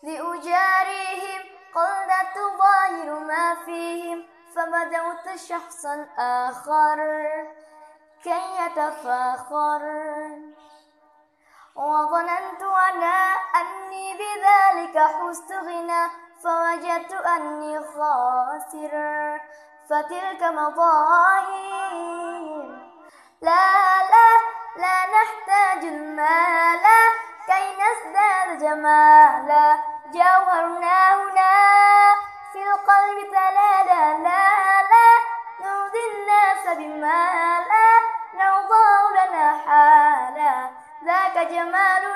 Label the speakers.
Speaker 1: لأجاريهم قلت ظاهر ما فيهم فبدوت شخصا آخر كي يتفاخر وظننت أنا أني بذلك حزت غنى فوجدت أني خاسر فتلك مظاهر لا نحتاج المال كي نزداد جمالا جوهرنا هنا في القلب تلالا لا نرضي الناس بما لا نرضى لنا حالا ذاك جمال